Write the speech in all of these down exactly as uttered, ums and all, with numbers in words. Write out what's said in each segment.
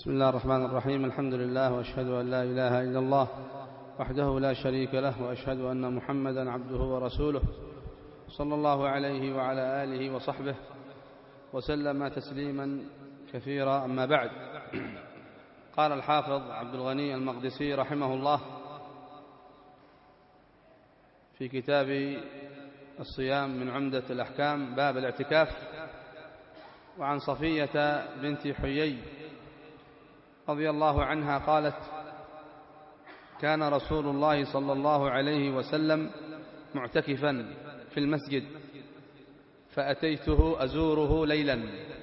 بسم الله الرحمن الرحيم. الحمد لله وأشهد أن لا إله إلا الله وحده لا شريك له، وأشهد أن محمدا عبده ورسوله صلى الله عليه وعلى آله وصحبه وسلم تسليما كثيرا. أما بعد، قال الحافظ عبد الغني المقدسي رحمه الله في كتاب الصيام من عمدة الأحكام باب الاعتكاف: وعن صفية بنت حيي رضي الله عنها قالت: كان رسول الله صلى الله عليه وسلم معتكفا في المسجد، فأتيته أزوره ليلا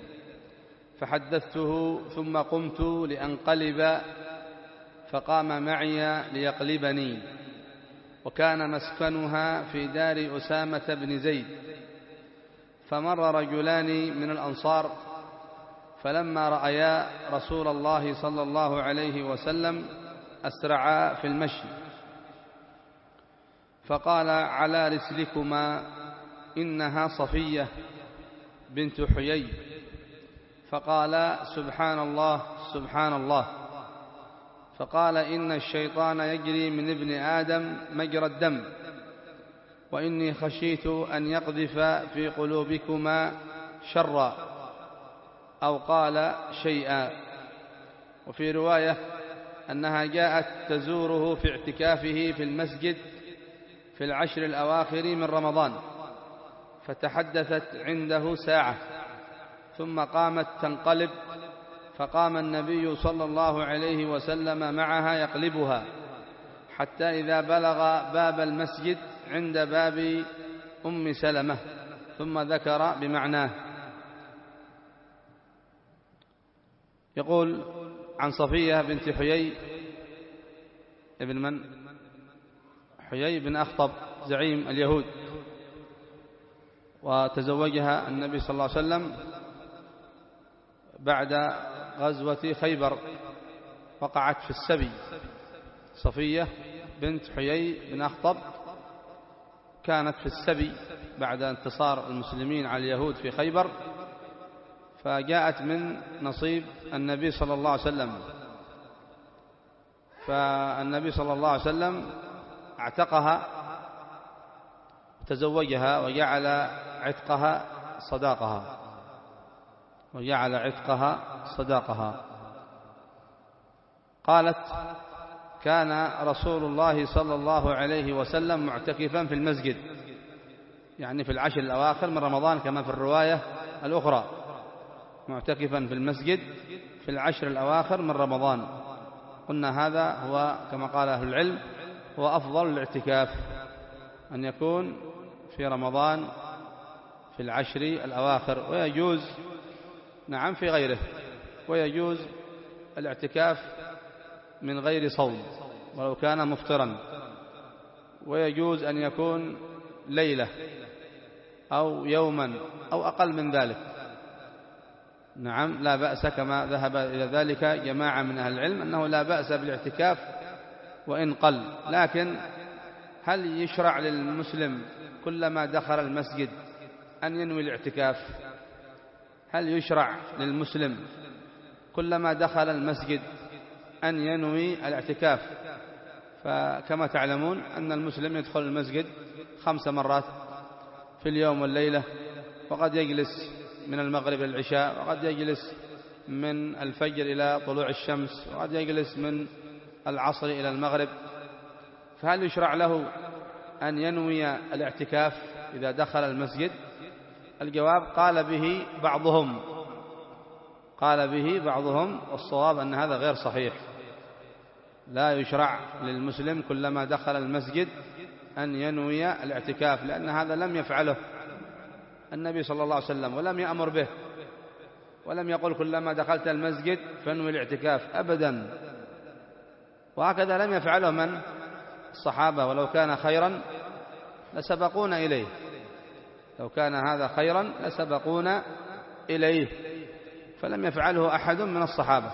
فحدثته، ثم قمت لأنقلب فقام معي ليقلبني، وكان مسكنها في دار أسامة بن زيد. فمر رجلان من الأنصار، فلما رأيا رسول الله صلى الله عليه وسلم أسرعا في المشي، فقال: على رسلكما، إنها صفية بنت حيي. فقال: سبحان الله سبحان الله. فقال: إن الشيطان يجري من ابن آدم مجرى الدم، وإني خشيت أن يقذف في قلوبكما شرا، أو قال شيئا. وفي رواية أنها جاءت تزوره في اعتكافه في المسجد في العشر الأواخر من رمضان، فتحدثت عنده ساعة، ثم قامت تنقلب، فقام النبي صلى الله عليه وسلم معها يقلبها، حتى إذا بلغ باب المسجد عند باب أم سلمة، ثم ذكر بمعناه. يقول: عن صفية بنت حيي ابن من؟ حيي بن أخطب زعيم اليهود، وتزوجها النبي صلى الله عليه وسلم بعد غزوة خيبر، وقعت في السبي. صفية بنت حيي بن أخطب كانت في السبي بعد انتصار المسلمين على اليهود في خيبر، فجاءت من نصيب النبي صلى الله عليه وسلم، فالنبي صلى الله عليه وسلم اعتقها وتزوجها، وجعل عتقها صداقها وجعل عتقها صداقها. قالت: كان رسول الله صلى الله عليه وسلم معتكفا في المسجد، يعني في العشر الأواخر من رمضان، كما في الرواية الأخرى، معتكفا في المسجد في العشر الأواخر من رمضان. قلنا هذا هو كما قال أهل العلم هو أفضل الاعتكاف، أن يكون في رمضان في العشر الأواخر، ويجوز نعم في غيره، ويجوز الاعتكاف من غير صوم ولو كان مفطرا، ويجوز أن يكون ليلة أو يوما أو أقل من ذلك، نعم لا بأس، كما ذهب إلى ذلك جماعة من أهل العلم أنه لا بأس بالاعتكاف وإن قل. لكن هل يشرع للمسلم كلما دخل المسجد أن ينوي الاعتكاف؟ هل يشرع للمسلم كلما دخل المسجد أن ينوي الاعتكاف؟ فكما تعلمون أن المسلم يدخل المسجد خمس مرات في اليوم والليلة، وقد يجلس من المغرب إلى العشاء، وقد يجلس من الفجر إلى طلوع الشمس، وقد يجلس من العصر إلى المغرب. فهل يشرع له أن ينوي الاعتكاف إذا دخل المسجد؟ الجواب: قال به بعضهم قال به بعضهم والصواب أن هذا غير صحيح. لا يشرع للمسلم كلما دخل المسجد أن ينوي الاعتكاف، لأن هذا لم يفعله النبي صلى الله عليه وسلم، ولم يأمر به، ولم يقل كلما دخلت المسجد فانوي الاعتكاف أبدا. وهكذا لم يفعله من الصحابة، ولو كان خيرا لسبقونا إليه، لو كان هذا خيرا لسبقونا إليه، فلم يفعله أحد من الصحابة.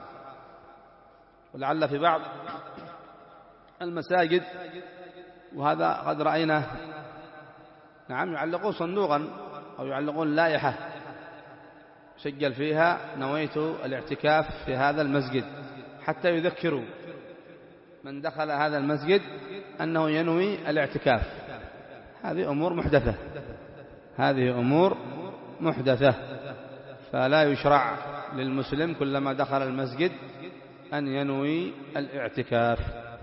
ولعل في بعض المساجد، وهذا قد رأيناه، نعم يعلقون صندوقا أو يعلقون لائحة سجل فيها نويت الاعتكاف في هذا المسجد، حتى يذكروا من دخل هذا المسجد أنه ينوي الاعتكاف. هذه أمور محدثة، هذه أمور محدثة، فلا يشرع للمسلم كلما دخل المسجد أن ينوي الاعتكاف.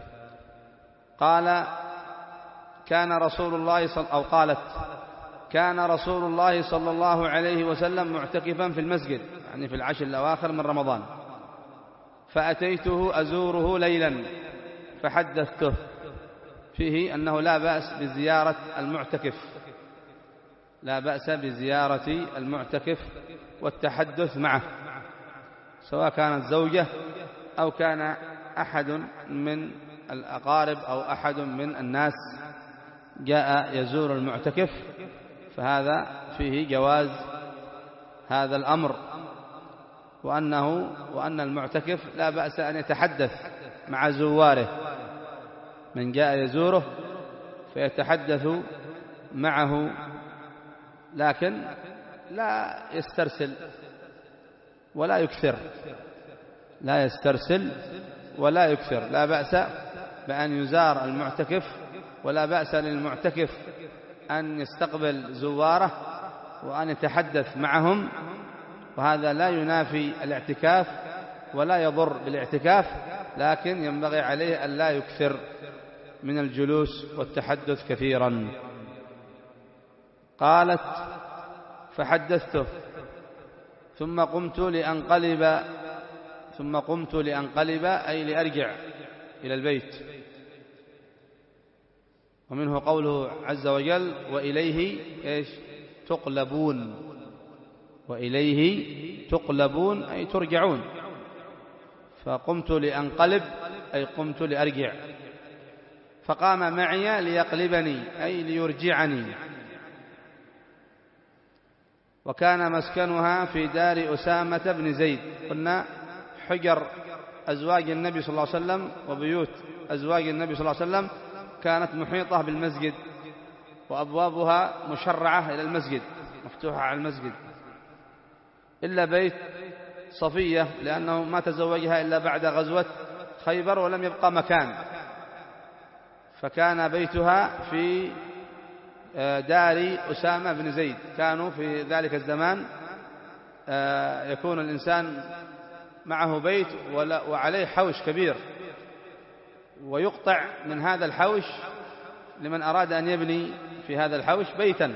قال كان رسول الله صل... أو قالت كان رسول الله صلى الله عليه وسلم معتكفا في المسجد، يعني في العشر الأواخر من رمضان، فأتيته أزوره ليلا فحدثته فيه أنه لا بأس بزيارة المعتكف، لا بأس بزيارة المعتكف والتحدث معه، سواء كانت زوجة أو كان أحد من الأقارب أو أحد من الناس جاء يزور المعتكف، فهذا فيه جواز هذا الأمر، وأنه وأن المعتكف لا بأس أن يتحدث مع زواره، من جاء يزوره فيتحدث معه، لكن لا يسترسل ولا يكثر، لا يسترسل ولا يكثر. لا بأس بأن يزار المعتكف، ولا بأس للمعتكف أن يستقبل زواره وأن يتحدث معهم، وهذا لا ينافي الاعتكاف ولا يضر بالاعتكاف، لكن ينبغي عليه أن لا يكثر من الجلوس والتحدث كثيرا. قالت فحدثته ثم قمت لأنقلب ثم قمت لأنقلب أي لأرجع إلى البيت. ومنه قوله عز وجل وإليه إيش تقلبون، وإليه تقلبون أي ترجعون، فقمت لأنقلب أي قمت لأرجع. فقام معي ليقلبني أي ليرجعني. وكان مسكنها في دار أسامة بن زيد. قلنا حجر أزواج النبي صلى الله عليه وسلم وبيوت أزواج النبي صلى الله عليه وسلم كانت محيطة بالمسجد، وأبوابها مشرعة إلى المسجد، مفتوحة على المسجد، إلا بيت صفية لأنه ما تزوجها إلا بعد غزوة خيبر ولم يبقى مكان، فكان بيتها في دار أسامة بن زيد. كانوا في ذلك الزمان يكون الإنسان معه بيت وعليه حوش كبير، ويقطع من هذا الحوش لمن أراد أن يبني في هذا الحوش بيتا،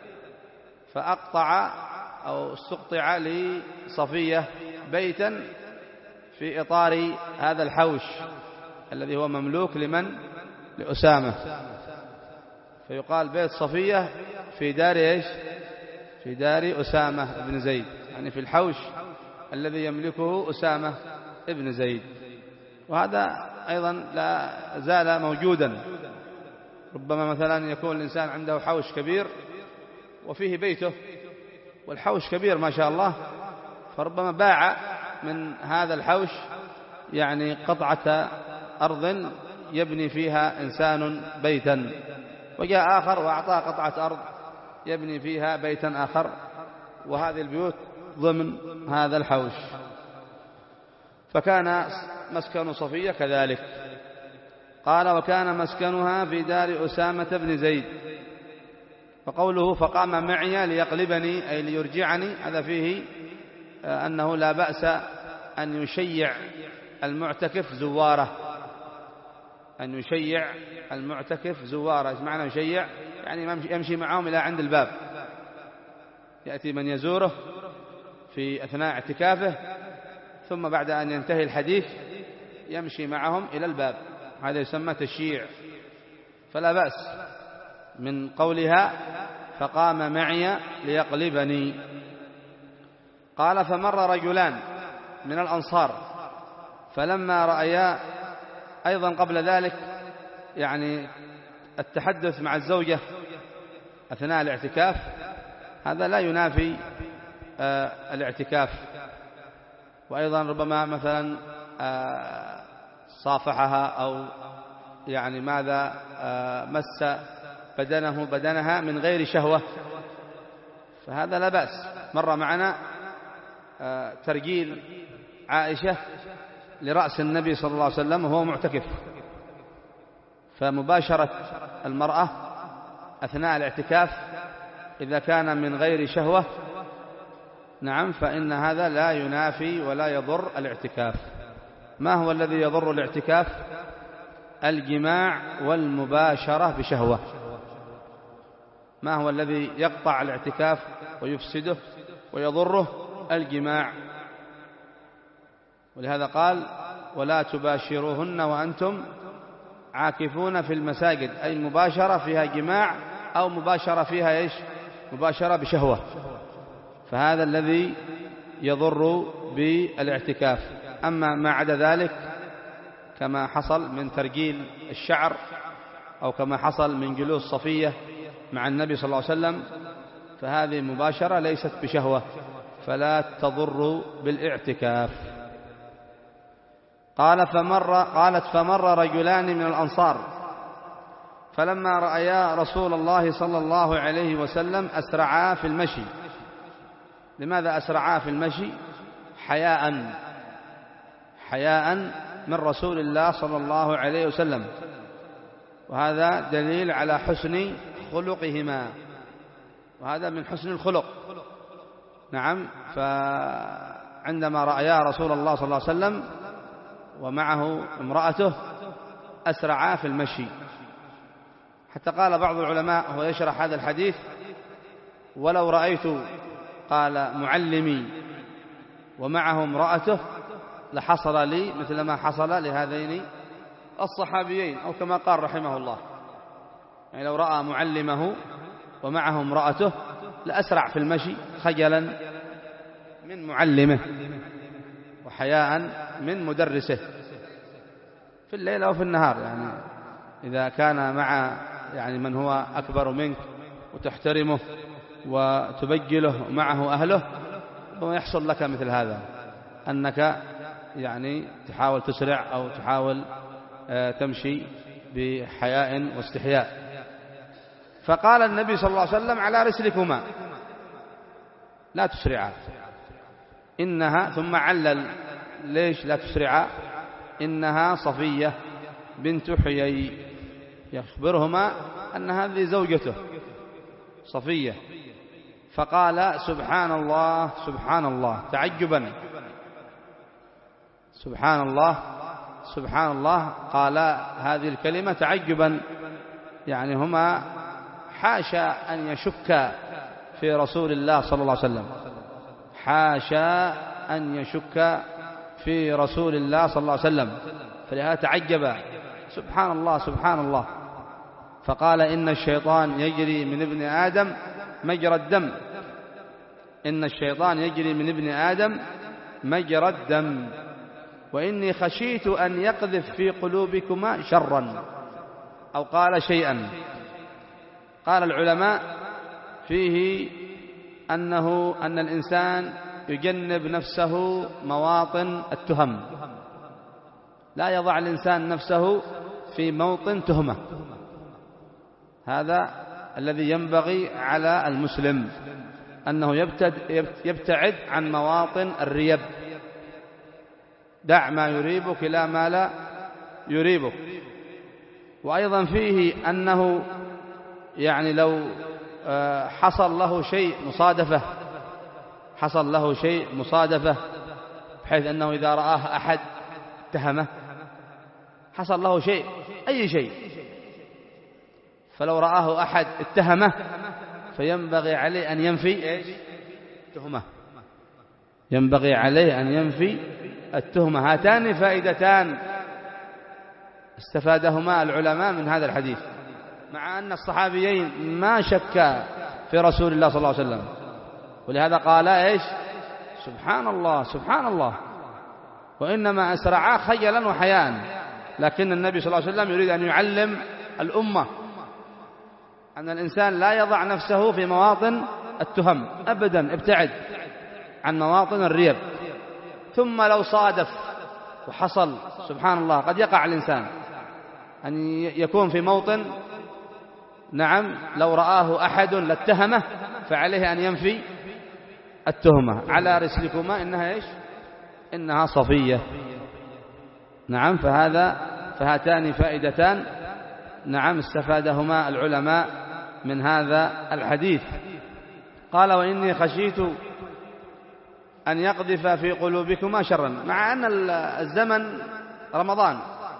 فأقطع أو استقطع لصفية بيتا في إطار هذا الحوش الذي هو مملوك لمن؟ لأسامة، فيقال بيت صفية في دار إيش؟ في دار أسامة بن زيد، يعني في الحوش الذي يملكه أسامة بن زيد. وهذا أيضا لا زال موجودا. ربما مثلا يكون الإنسان عنده حوش كبير وفيه بيته، والحوش كبير ما شاء الله، فربما باع من هذا الحوش يعني قطعة أرض يبني فيها إنسان بيتا، وجاء آخر وأعطاه قطعة أرض يبني فيها بيتا آخر، وهذه البيوت ضمن هذا الحوش. فكان مسكن صفية كذلك. قال وكان مسكنها في دار أسامة بن زيد. وقوله فقام معي ليقلبني أي ليرجعني، هذا فيه أنه لا بأس أن يشيع المعتكف زواره، أن يشيع المعتكف زواره. إيش معنى يشيع؟ يعني يمشي معهم إلى عند الباب، يأتي من يزوره في أثناء اعتكافه، ثم بعد أن ينتهي الحديث يمشي معهم إلى الباب، هذا يسمى تشييع. فلا بأس من قولها فقام معي ليقلبني. قال فمر رجلان من الأنصار فلما رأيا، أيضا قبل ذلك يعني التحدث مع الزوجة أثناء الاعتكاف هذا لا ينافي آه الاعتكاف. وأيضا ربما مثلا آه صافحها أو يعني ماذا آه مس بدنه بدنها من غير شهوة، فهذا لا بأس. مر معنا ترجيل عائشة لرأس النبي صلى الله عليه وسلم وهو معتكف، فمباشرة المرأة أثناء الاعتكاف إذا كان من غير شهوة نعم فإن هذا لا ينافي ولا يضر الاعتكاف. ما هو الذي يضر الاعتكاف؟ الجماع والمباشرة بشهوة. ما هو الذي يقطع الاعتكاف ويفسده ويضره؟ الجماع. ولهذا قال ولا تباشروهن وأنتم عاكفون في المساجد، أي مباشرة فيها جماع أو مباشرة فيها إيش؟ مباشرة بشهوة، فهذا الذي يضر بالاعتكاف. أما ما عدا ذلك كما حصل من ترجيل الشعر أو كما حصل من جلوس صفية مع النبي صلى الله عليه وسلم فهذه مباشرة ليست بشهوة فلا تضر بالاعتكاف. قال فمر قالت فمر رجلان من الأنصار فلما رأيا رسول الله صلى الله عليه وسلم أسرعا في المشي. لماذا أسرعا في المشي؟ حياء حياء من رسول الله صلى الله عليه وسلم، وهذا دليل على حسن خلقهما، وهذا من حسن الخلق. نعم، فعندما رأيا رسول الله صلى الله عليه وسلم ومعه امرأته أسرعا في المشي، حتى قال بعض العلماء هو يشرح هذا الحديث ولو رأيت قال معلمي ومعه امرأته لحصل لي مثل ما حصل لهذين الصحابيين، أو كما قال رحمه الله، يعني لو رأى معلمه ومعه امرأته لأسرع في المشي خجلا من معلمه وحياء من مدرسه في الليل أو في النهار. يعني إذا كان مع يعني من هو أكبر منك وتحترمه وتبجله معه أهله ويحصل لك مثل هذا، أنك يعني تحاول تسرع أو تحاول تمشي بحياء واستحياء. فقال النبي صلى الله عليه وسلم على رسلكما لا تسرعا إنها، ثم علل ليش لا تسرعا، إنها صفية بنت حيي، يخبرهما أن هذه زوجته صفية. فقال سبحان الله سبحان الله تعجبا، سبحان الله سبحان الله، قال هذه الكلمة تعجبا، يعني هما حاشا أن يشك في رسول الله صلى الله عليه وسلم، حاشا أن يشك في رسول الله صلى الله عليه وسلم، فلهذا تعجب سبحان الله سبحان الله. فقال إن الشيطان يجري من ابن آدم مجرى الدم، إن الشيطان يجري من ابن آدم مجرى الدم، وإني خشيت أن يقذف في قلوبكما شرا، أو قال شيئا. قال العلماء فيه أنه أن الإنسان يجنب نفسه مواطن التهم، لا يضع الإنسان نفسه في موطن تهمة، هذا الذي ينبغي على المسلم، أنه يبتعد عن مواطن الريب، دع ما يريبك إلى ما لا يريبك. وأيضا فيه أنه يعني لو حصل له شيء مصادفة حصل له شيء مصادفة بحيث أنه إذا رآه أحد اتهمه، حصل له شيء أي شيء، فلو رآه أحد اتهمه فينبغي عليه أن ينفي إيش؟ التهمة، ينبغي عليه أن ينفي التهمة. هاتان فائدتان استفادهما العلماء من هذا الحديث، مع أن الصحابيين ما شك في رسول الله صلى الله عليه وسلم، ولهذا قال إيش؟ سبحان الله سبحان الله، وإنما أسرعا خجلا وحياء. لكن النبي صلى الله عليه وسلم يريد أن يعلم الأمة أن الإنسان لا يضع نفسه في مواطن التهم أبدا، ابتعد عن مواطن الريب. ثم لو صادف وحصل سبحان الله، قد يقع الإنسان أن يكون في موطن نعم لو رآه أحد لاتهمه، فعليه أن ينفي التهمة على رسلكما إنها إيش؟ إنها صفية. نعم. فهذا فهاتان فائدتان نعم استفادهما العلماء من هذا الحديث. قال وإني خشيت أن يقذف في قلوبكما شرا، مع أن الزمن رمضان،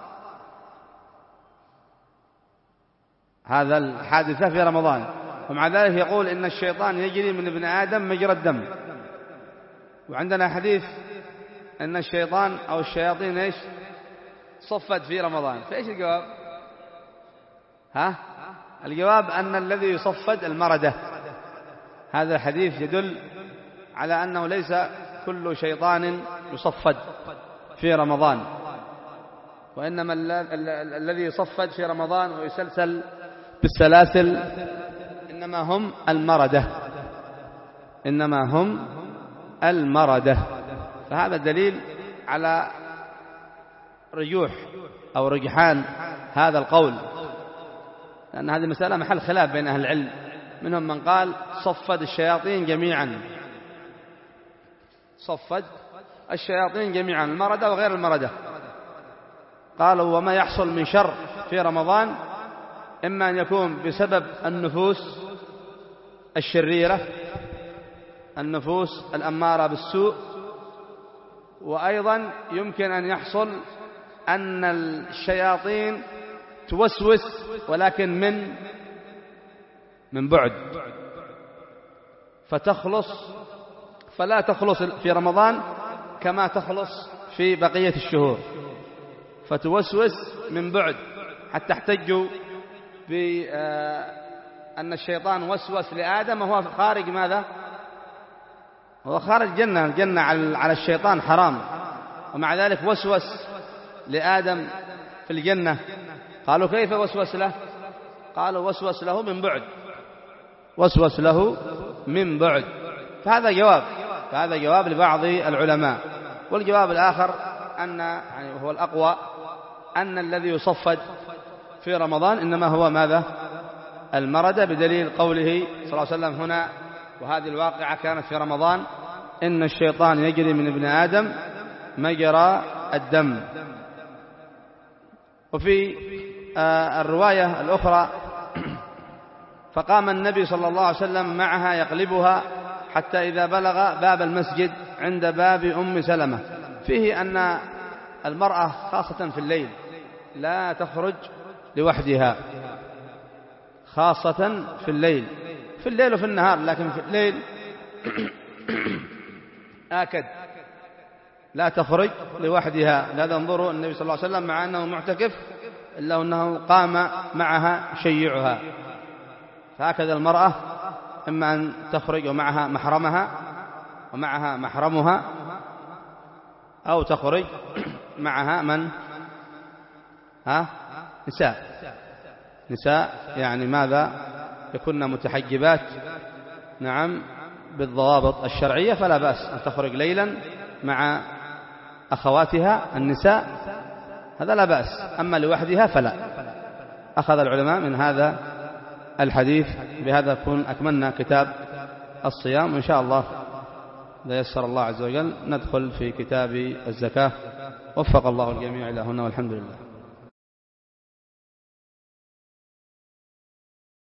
هذا الحادثة في رمضان، ومع ذلك يقول إن الشيطان يجري من ابن آدم مجرى الدم. وعندنا حديث أن الشيطان أو الشياطين إيش صفت في رمضان. فإيش الجواب؟ ها؟ الجواب أن الذي يصفد المردة. هذا الحديث يدل على أنه ليس كل شيطان يصفد في رمضان، وإنما الذي يصفد في رمضان ويسلسل بالسلاسل إنما هم المردة، إنما هم المردة. فهذا دليل على رجوح أو رجحان هذا القول، لأن هذه مسألة محل خلاف بين أهل العلم، منهم من قال صفد الشياطين جميعا، صفد الشياطين جميعا المردة وغير المردة. قالوا وما يحصل من شر في رمضان إما أن يكون بسبب النفوس الشريرة، النفوس الأمارة بالسوء، وأيضا يمكن أن يحصل أن الشياطين توسوس ولكن من من بعد، فتخلص فلا تخلص في رمضان كما تخلص في بقية الشهور، فتوسوس من بعد، حتى احتجوا بأن الشيطان وسوس لآدم وهو خارج ماذا؟ هو خارج الجنة، الجنة على الشيطان حرام، ومع ذلك وسوس لآدم في الجنة. قالوا كيف وسوس له؟ قالوا وسوس له من بعد، وسوس له من بعد. فهذا جواب، فهذا جواب لبعض العلماء. والجواب الآخر أن يعني هو الأقوى أن الذي يصفد في رمضان إنما هو ماذا؟ المردة، بدليل قوله صلى الله عليه وسلم هنا وهذه الواقعة كانت في رمضان إن الشيطان يجري من ابن آدم مجرى الدم. وفي الرواية الأخرى فقام النبي صلى الله عليه وسلم معها يقلبها حتى إذا بلغ باب المسجد عند باب أم سلمة، فيه أن المرأة خاصة في الليل لا تخرج لوحدها، خاصة في الليل، في الليل وفي النهار، لكن في الليل آكد لا تخرج لوحدها. لا انظروا النبي صلى الله عليه وسلم مع أنه معتكف إلا أنه قام معها شيعها. فهكذا المرأة إما أن تخرج ومعها محرمها ومعها محرمها، أو تخرج معها من ها نساء نساء يعني ماذا يكون متحجبات نعم بالضوابط الشرعية، فلا بأس أن تخرج ليلا مع أخواتها النساء، هذا لا بأس. أما لوحدها فلا. أخذ العلماء من هذا الحديث. بهذا نكون أكملنا كتاب الصيام، وإن شاء الله إذا يسر الله عز وجل ندخل في كتاب الزكاة. وفق الله الجميع إلى هنا والحمد لله.